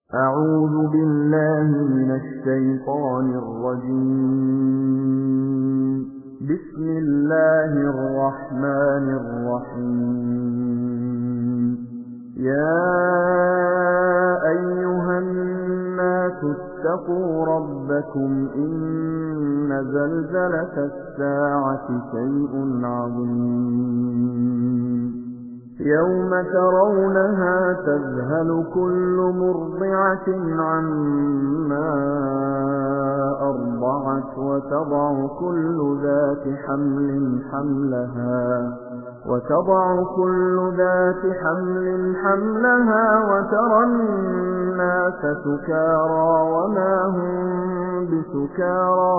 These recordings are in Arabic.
أعوذ بالله من الشيطان الرجيم. بسم الله الرحمن الرحيم. يا أيها الناس اتقوا ربكم إن زلزلة الساعة شيء عظيم يوم ترونها تذهل كل مرضعة عما أرضعت وتضع كل ذات حملها وترى الناس سكارى وما هم بسكارى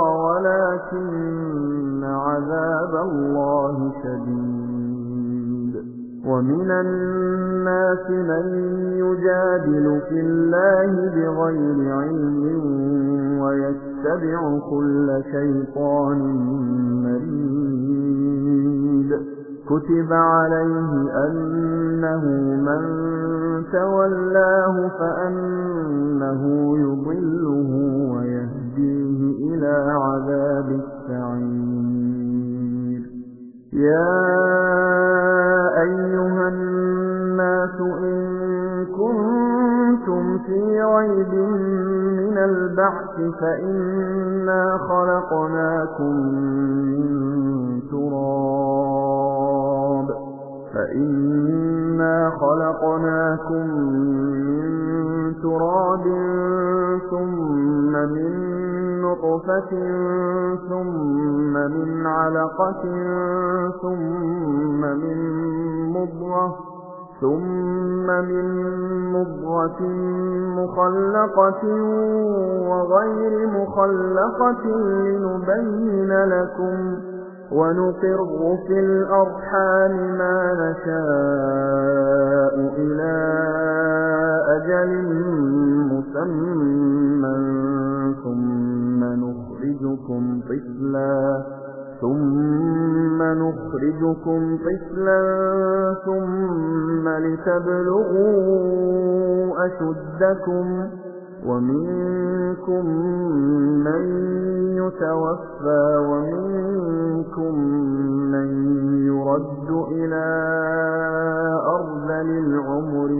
ولكن عذاب الله شديد. ومن الناس من يجادل في الله بغير علم ويتبع كل شيطان مريد. كتب عليه أنه من تولاه فأنه يضله ويهديه إلى عذاب السعير. يا أيها الناس إن كنتم في ريب من البعث فإنا خلقناكم من تراب ثم من نطفة ثم من علقة ثم من مضغة مخلقة وغير مخلقة لنبين لكم ونقر في الأرحام ما نشاء إلى أجل مسمى ثم نخرجكم طفلا ثم لتبلغوا أشدكم ومنكم من يتوفى ومنكم من يرد إلى أرذل العمر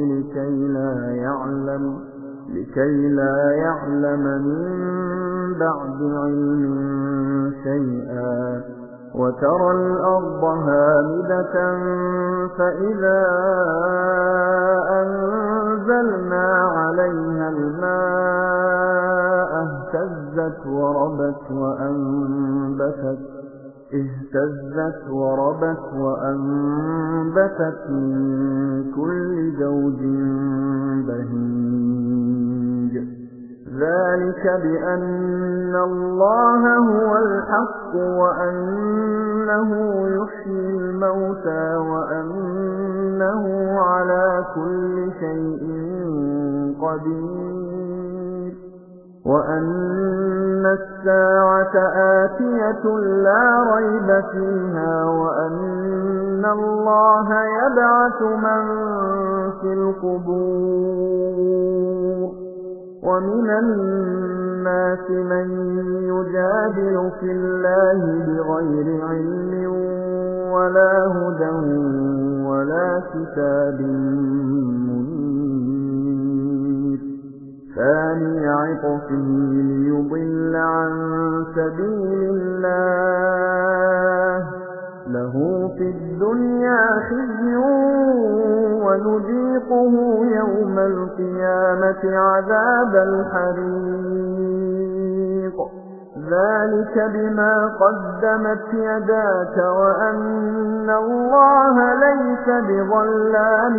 لكي لا يعلم من بعد علم شيئا. وترى الأرض هامدة فإذا أنزلنا عليها الماء اهتزت وربت وأنبتت من كل زوج بهيج. ذلك بأن الله هو الحق وأنه يحيي الموتى وأنه على كل شيء قدير وأن الساعة آتية لا ريب فيها وأن الله يبعث من في القبور. ومن الناس من يجادل في الله بغير علم ولا هدى ولا كتاب منير. ثاني عطفه ليضل عن سبيل الله له في الدنيا خزي ونذيقه يوم القيامة عذاب الحريق. ذلك بما قدمت يداك وأن الله ليس بظلام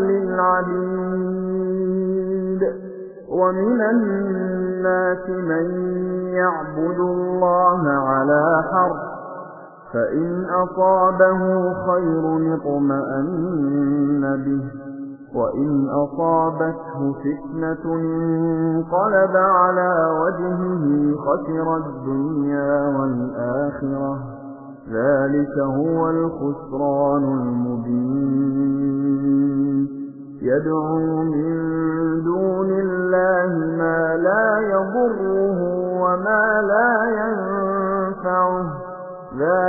للعبيد. ومن الناس من يعبد الله على حرف فإن أصابه خير اطمأن به وإن أصابته فتنة انقلب على وجهه خسر الدنيا والآخرة. ذلك هو الخسران المبين. يدعو من دون الله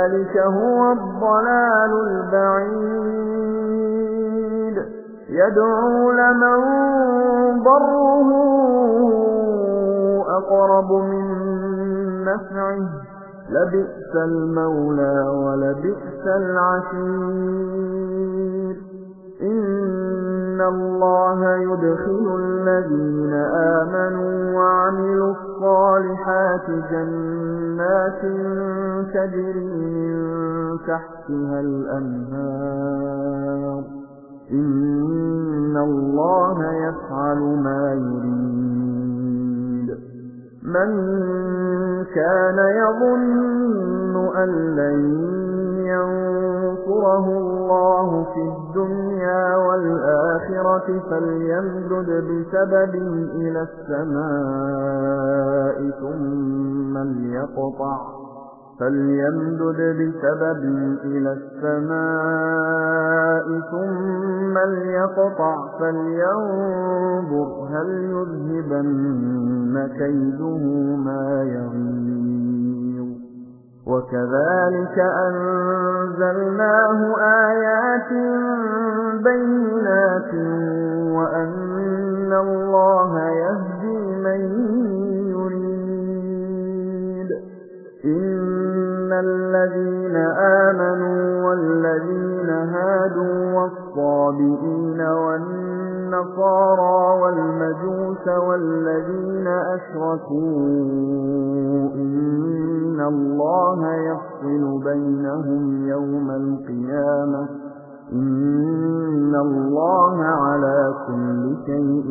ذلك هو الضلال البعيد يدعو لمن ضره أقرب من نفعه لبئس المولى ولبئس العشير إن الله يدخل الذين آمنوا وعملوا الصالحات جنات تجري من تحتها الأنهار إن الله يفعل ما يريد من كان يظن أن لن ينصره الله في الدنيا والآخرة فليمدد بسبب إلى السماء ثم ليقطع فلينظر هل يذهبن كيده ما يغيظ وكذلك أنزلناه آيات بينات وأن الله يهدي من يريد إن الذين آمنوا والذين هادوا والصابئين والنصارى والمجوس والذين أشركوا إن الله يفصل بينهم يوم القيامة إن الله على كل شيء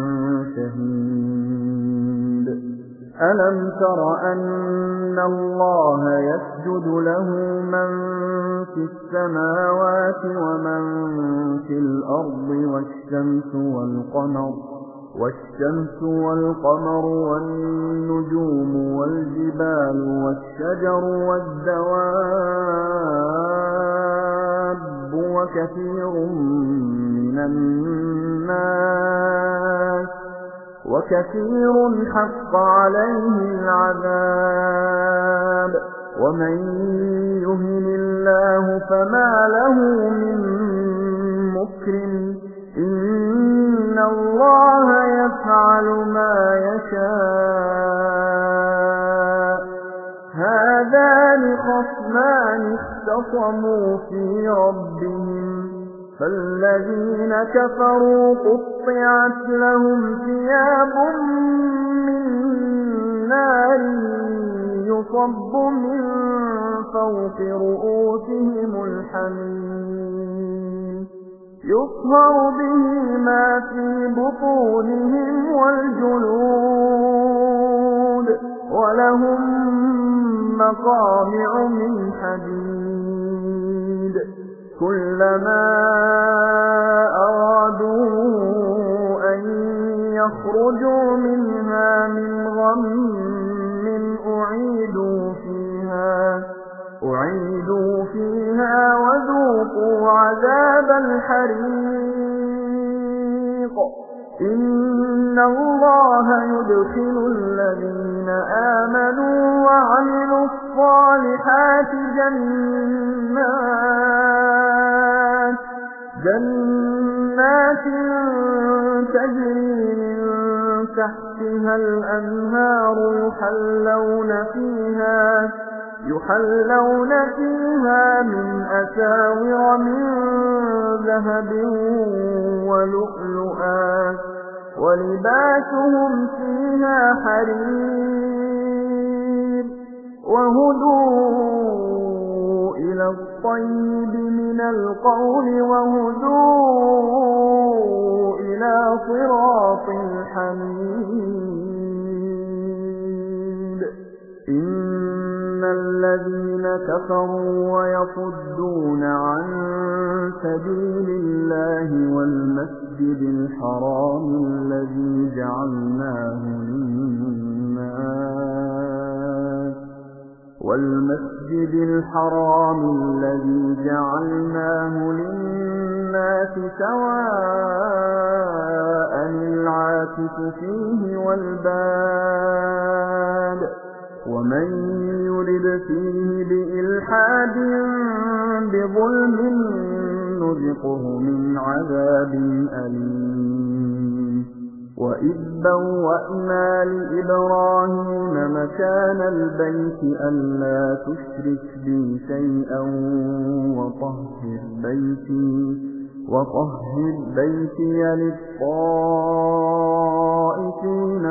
شهيد ألم تر أن الله يسجد له من في السماوات ومن في الأرض والشمس والقمر والنجوم والجبال والشجر والدواب وكثير حق عليه العذاب ومن يهن الله فما له من مكرم إن الله يفعل ما يشاء هذان خصمان اختصموا في ربهم فالذين كفروا قطعت لهم ثياب من نار يصب من فوق رؤوسهم الحميم يصهر به ما في بطونهم والجلود ولهم مقامع من حديد كلما أرادوا أن يخرجوا منها من غم أعيدوا فيها وذوقوا عذاب الحريق إن الله يدخل الذين آمنوا وعملوا الصالحات جنات تجري من تحتها الأنهار يحلون فيها من أساور من ذهب ولؤلؤا ولباسهم فيها حرير وهدوا إلى الطيب من القول وهدوا إلى صراط الحميد إن الذين كفروا ويصدون عن سبيل الله والمسجد الحرام الذي جعلناه للناس سواء العاكف فيه والباد ومن يرد فيه بإلحاد بظلم نذقه من عذاب أليم وإذ بوأنا لإبراهيم مكان البيت ألا تشرك بي شيئا وطهر بيتي للطائفين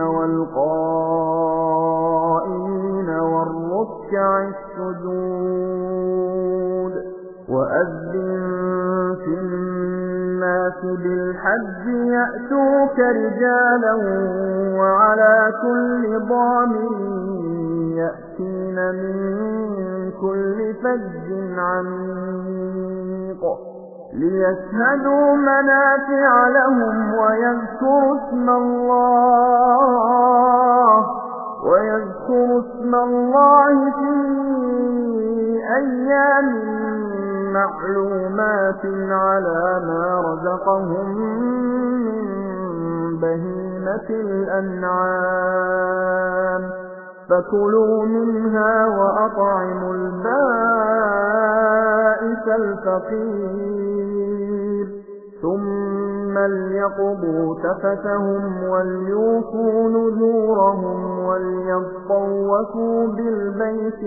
والقائمين والركع السجود وأذن في الناس بالحج يأتوك رجالا وعلى كل ضامر يأتين من كل فج عميق ليشهدوا منافع لهم ويذكروا اسم الله في أيام معلومات على ما رزقهم من بهيمة الأنعام فكلوا منها وأطعموا البائس الفقير ثم ليقضوا تفثهم وليوفوا نذورهم وليطوفوا بالبيت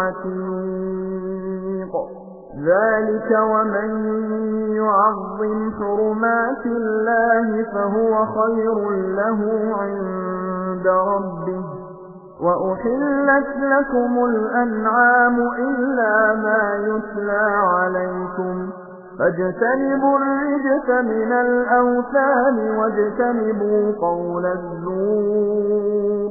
العتيق ذلك ومن يعظم حرمات الله فهو خير له عند ربه وأحلت لكم الأنعام إلا ما يتلى عليكم فاجتنبوا الرجس من الأوثان واجتنبوا قول الزور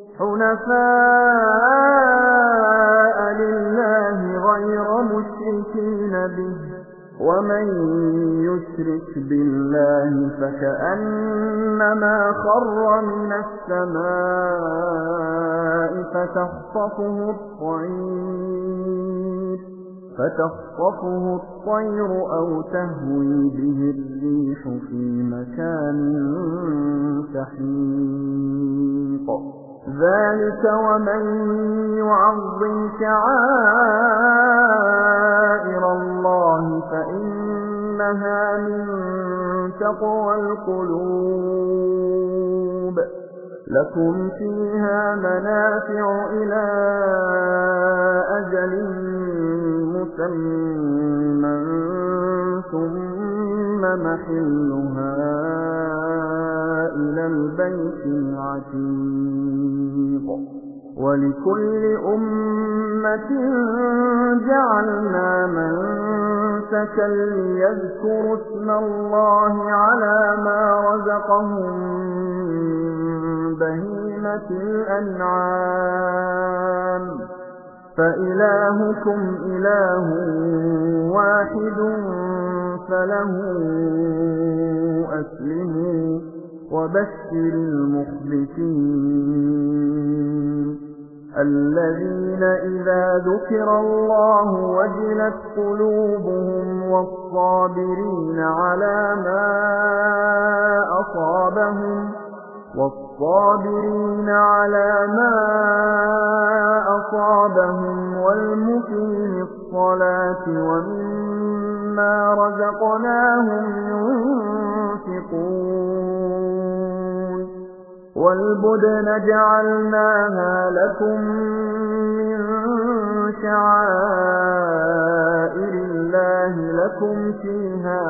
حنفاء لله غير مشركين به ومن يشرك بالله فكأنما خر من السماء فتخطفه الطير أو تهوي به الريح في مكان سحيق ذلك ومن يعظم شعائر الله فإنها من تقوى القلوب لكم فيها منافع إلى أجل مسمى ثم محلها إلى البيت العتيق ولكل أمة جعلنا منسكا ليذكروا اسم الله على ما رزقهم من بهيمة الأنعام فإلهكم إله واحد فله أسلموا وبشر المخبتين الذين إذا ذكر الله وجلت قلوبهم والصابرين على ما أصابهم والمقيم الصلاة ومما رزقناهم ينفقون والبدن جعلناها لكم من شعائر الله لكم فيها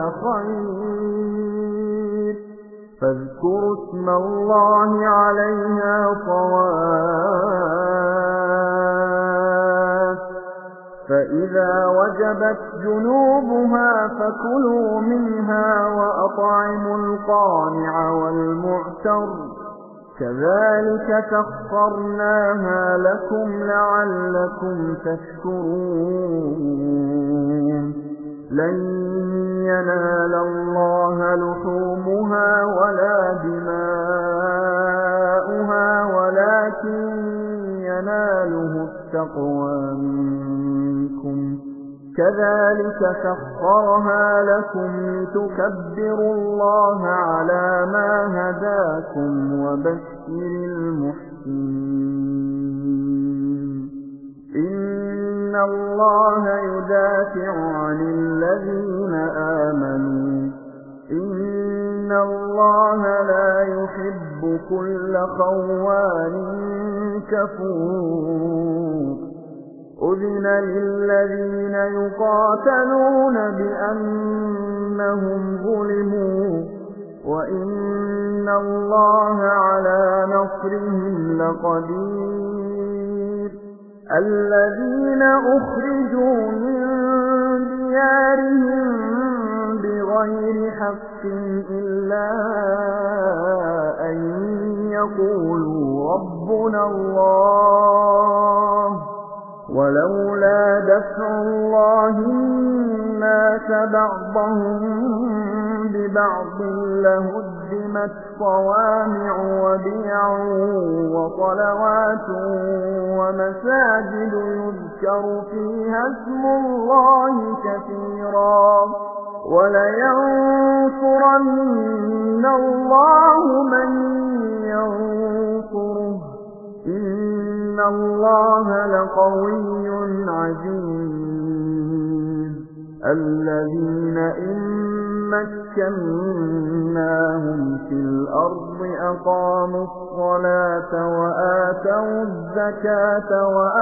خير فاذكروا اسم الله عليها صواف فإذا وجبت جنوبها فكلوا منها وأطعموا القانع والمعتر كذلك سخرناها لكم لعلكم تشكرون لن ينال الله لحومها ولا دماؤها ولكن يناله التقوى منكم كذلك سخرها لكم لتكبروا الله على ما هداكم وبشر المحسنين إن الله يدافع عن الذين آمنوا إن الله لا يحب كل خوان كفور أذن للذين يقاتلون بأنهم ظلموا وإن الله على نصرهم لقدير الذين أخرجوا من ديارهم بغير حق إلا أن يقولوا ربنا الله ولولا دفع الله الناس بعضهم ببعض لهدمت صوامع وبيع وصلوات ومساجد يذكر فيها اسم الله كثيرا ولينصرن الله من ينصره إن الله لقوي عزيز الذين إن مكناهم في الأرض أقاموا الصلاة وآتوا الزكاة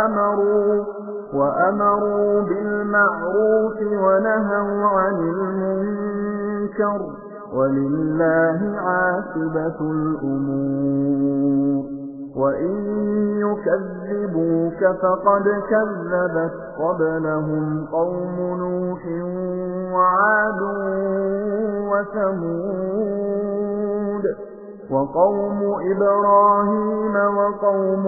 وأمروا بالمعروف ونهوا عن المنكر ولله عاقبة الأمور وإن يكذبوك فقد كذبت قبلهم قوم نوح وعاد وثمود وقوم إبراهيم وقوم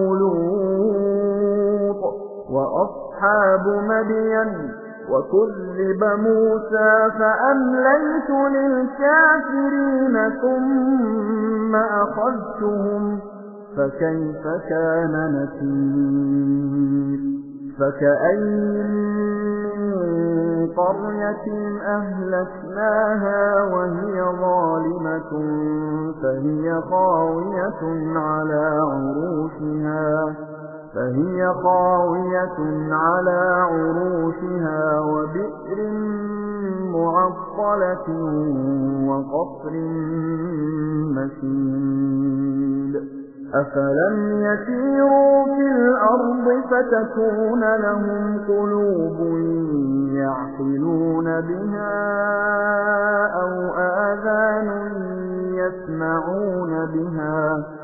لوط وأصحاب مدين وكذب موسى فأمليت للكافرين ثم أخذتهم فكيف كان نكير فكأين من قرية أهلكناها وهي ظالمة فهي خاوية على عروشها وبئر معطلة وقصر مشيد أفلم يسيروا في الأرض فتكون لهم قلوب يعقلون بها أو آذان يسمعون بها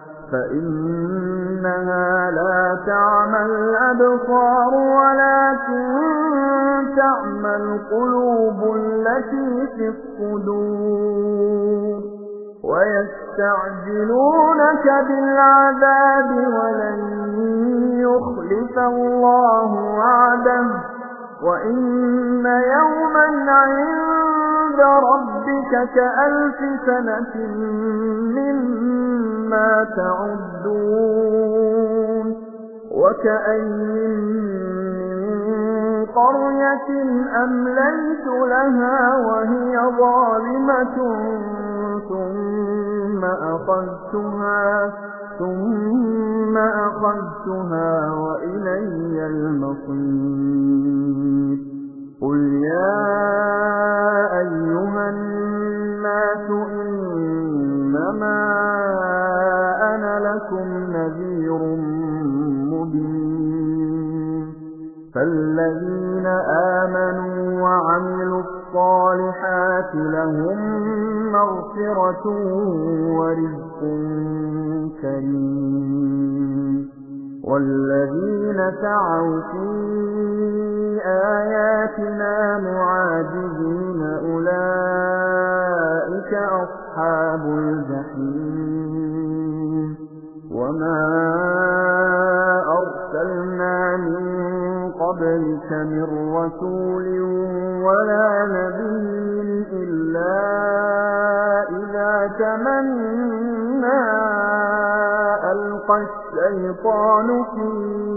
فإنها لا تعمى الأبصار ولكن تعمى القلوب التي في الصدور ويستعجلونك بالعذاب ولن يخلف الله وعده وإن يوما عند ربك كألف سنة مما تعدون وكأين من قرية أمليت لها وهي ظالمة ثم أخذتها وإلي المصير قل يا أيها الناس إنما أنا لكم نذير مبين فالذين آمنوا وعملوا الصالحات لهم مغفرة ورزق كريم والذين سعوا في آياتنا معاجزين أولئك أصحاب الجحيم وما أرسلنا من قبلك من رسول ولا نبي إلا إذا تمنى ألقى الشيطان في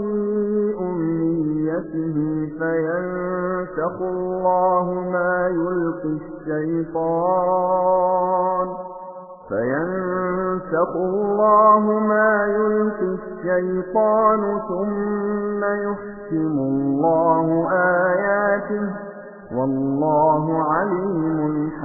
أمنيته فينسخ الله ما يلقي الشيطان فينسخ الله ما يلقي الشيطان ثم يحكم الله آياته والله عليم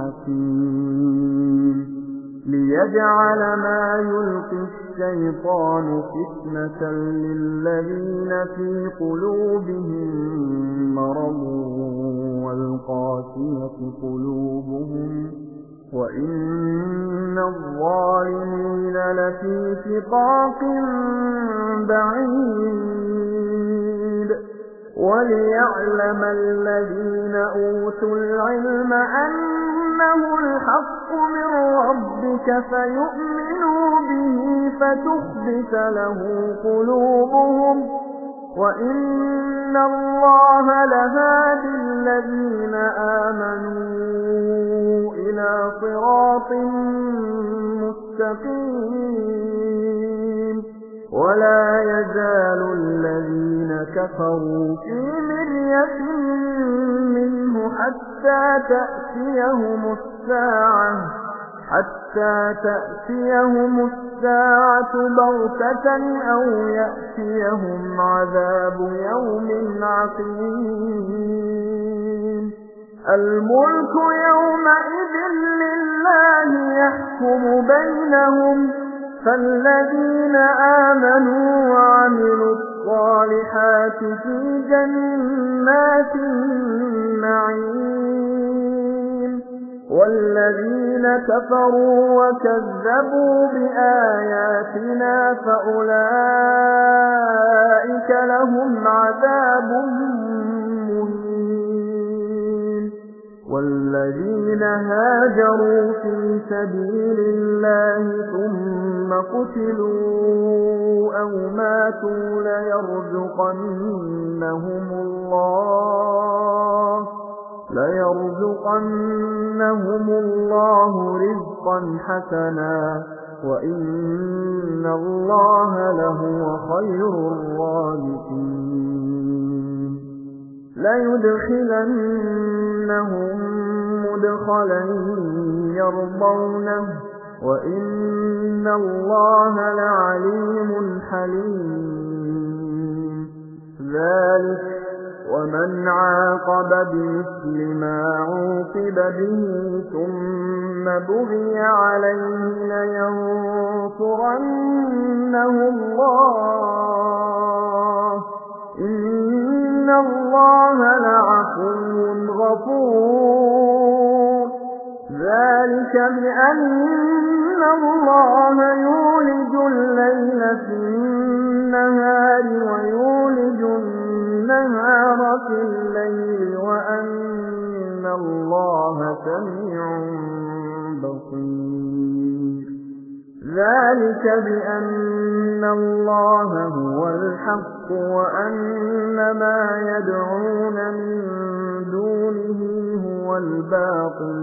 حكيم ليجعل ما يلقي الشيطان فتنة للذين في قلوبهم مرض والقاسية قلوبهم وإن الظالمين لفي شقاق بعيد وليعلم الذين أوتوا العلم أنه الحق من ربك فيؤمنوا به فتخبت له قلوبهم وإن الله لهادي الذين آمنوا إلى صراط مستقيم ولا يزال الذين كفروا في مرية منه حتى تأتيهم الساعة بغتة أو يأتيهم عذاب يوم عقيم الملك يومئذ لله يحكم بينهم فالذين آمنوا وعملوا الصالحات في جنات النعيم والذين كفروا وكذبوا بآياتنا فأولئك لهم عذاب مهين والذين هاجروا في سبيل الله ثم قتلوا أو ماتوا ليرزقنهم الله رزقا حسنا وإن الله لهو خير الرازقين ليدخلنهم مدخلا يرضونه وإن الله لعليم حليم ذلك ومن عاقب بمثل ما عوقب به ثم بغي عليه لينصرنه الله إن الله لعفو غفور ذلك بأن الله يولج الليل في النهار ويولج النهار في الليل وأن الله سميع بصير ذلك بأن الله هو الحق وأن ما يدعون من دونه هو الباطل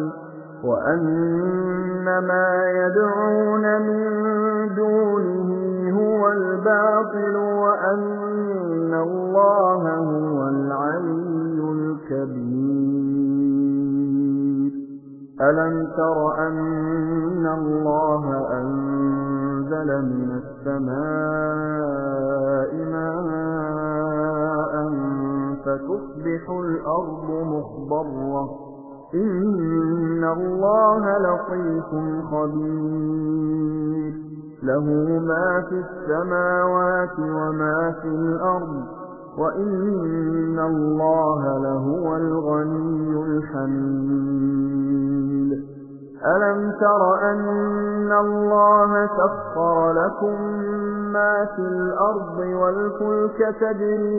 وأن ما يدعون من دونه هو الباطل وأن الله هو العلي الكبير ألم تر أن الله أنزل من السماء ماء فتصبح الأرض مخضرة إن الله لطيف خبير له ما في السماوات وما في الأرض وإن الله لهو الغني الحميد ألم تر أن الله سخر لكم ما في الأرض والفلك تجري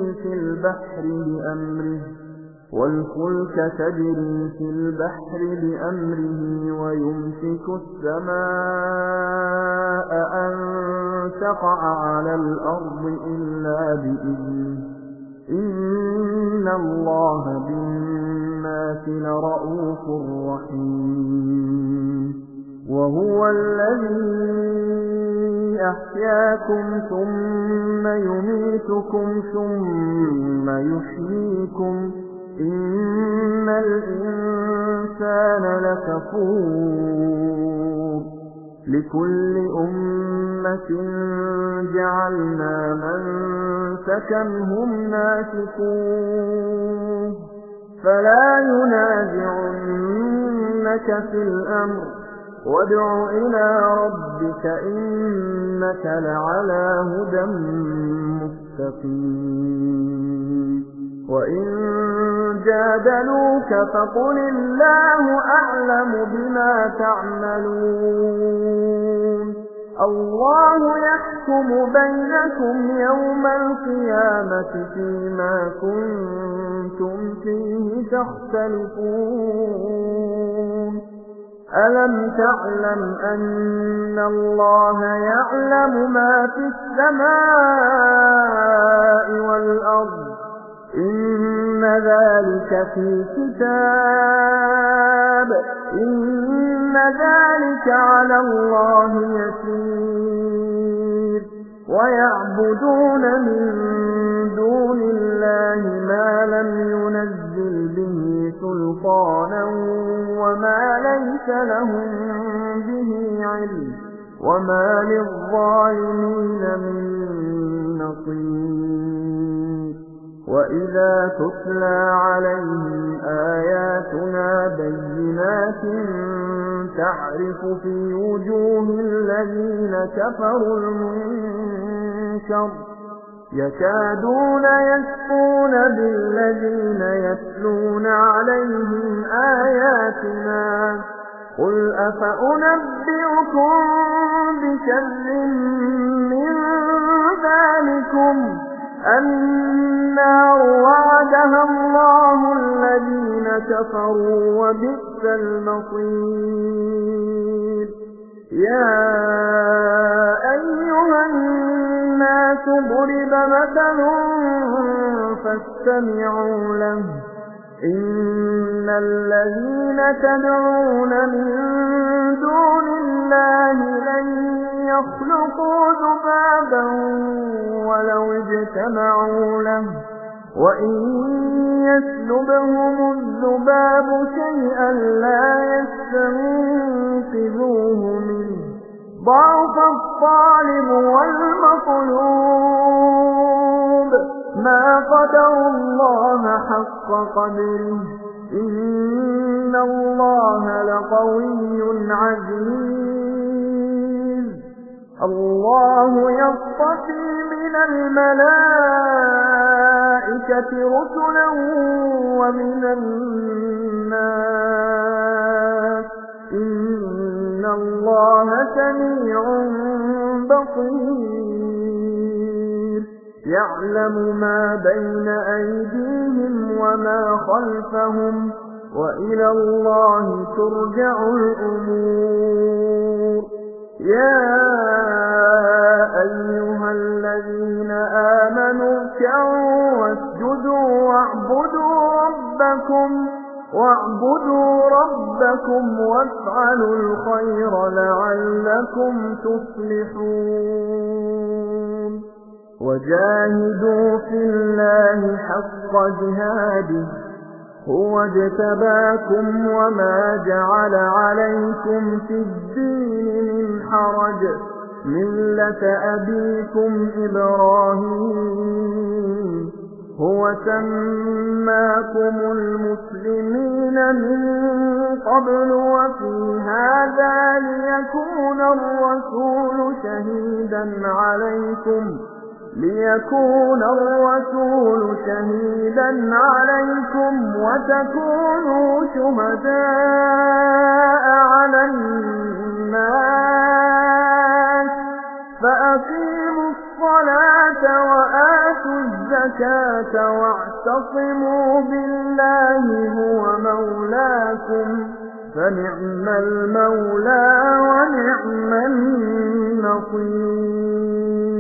في البحر بأمره ويمسك السماء أن تقع على الأرض إلا بإذنه إن الله بالناس لرءوف رحيم وهو الذي أحياكم ثم يميتكم ثم يحييكم إن الإنسان لكفور لكل أمة جعلنا منسكا هم ناسكوه فلا ينازعنك في الأمر وادع إلى ربك إنك لعلى هدى مستقيم وإن جادلوك فقل الله أعلم بما تعملون الله يحكم بينكم يوم القيامة فيما كنتم فيه تختلفون ألم تعلم أن الله يعلم ما في السماء والأرض إن ذلك في كتاب إن ذلك على الله يسير ويعبدون من دون الله ما لم ينزل به سلطانا وما ليس لهم به علم وما للظالمين من نصير وإذا تتلى عليهم آياتنا بينات تعرف في وجوه الذين كفروا المنكر يكادون يسقون بالذين يتلون عليهم آياتنا قل أفأنبئكم بشر من ذلكم النار وعدها الله الذين كفروا وبئس المصير يا أيها الناس ضرب مثل فاستمعوا له إن الذين تدعون من دون الله لن يخلقوا ذبابا ولو اجتمعوا له وإن يسلبهم الذباب شيئا لا يستنقذوه منه ضعف الطالب والمطلوب ما قدروا الله حق قدره إن الله لقوي عزيز الله يصطفي من الملائكة رسلا ومن الناس إن الله سميع بصير يعلم ما بين أيديهم وما خلفهم وإلى الله ترجع الأمور يا أيها الذين آمنوا اركعوا واسجدوا واعبدوا ربكم وافعلوا الخير لعلكم تفلحون وجاهدوا في الله حق جهاده هو اجتباكم وما جعل عليكم في الدين من حرج ملة أبيكم إبراهيم هو سماكم المسلمين من قبل وفي هذا ليكون الرسول شهيدا عليكم وتكونوا شهداء على الناس فأقيموا الصلاة وآتوا الزكاة واعتصموا بالله هو مولاكم فنعم المولى ونعم النصير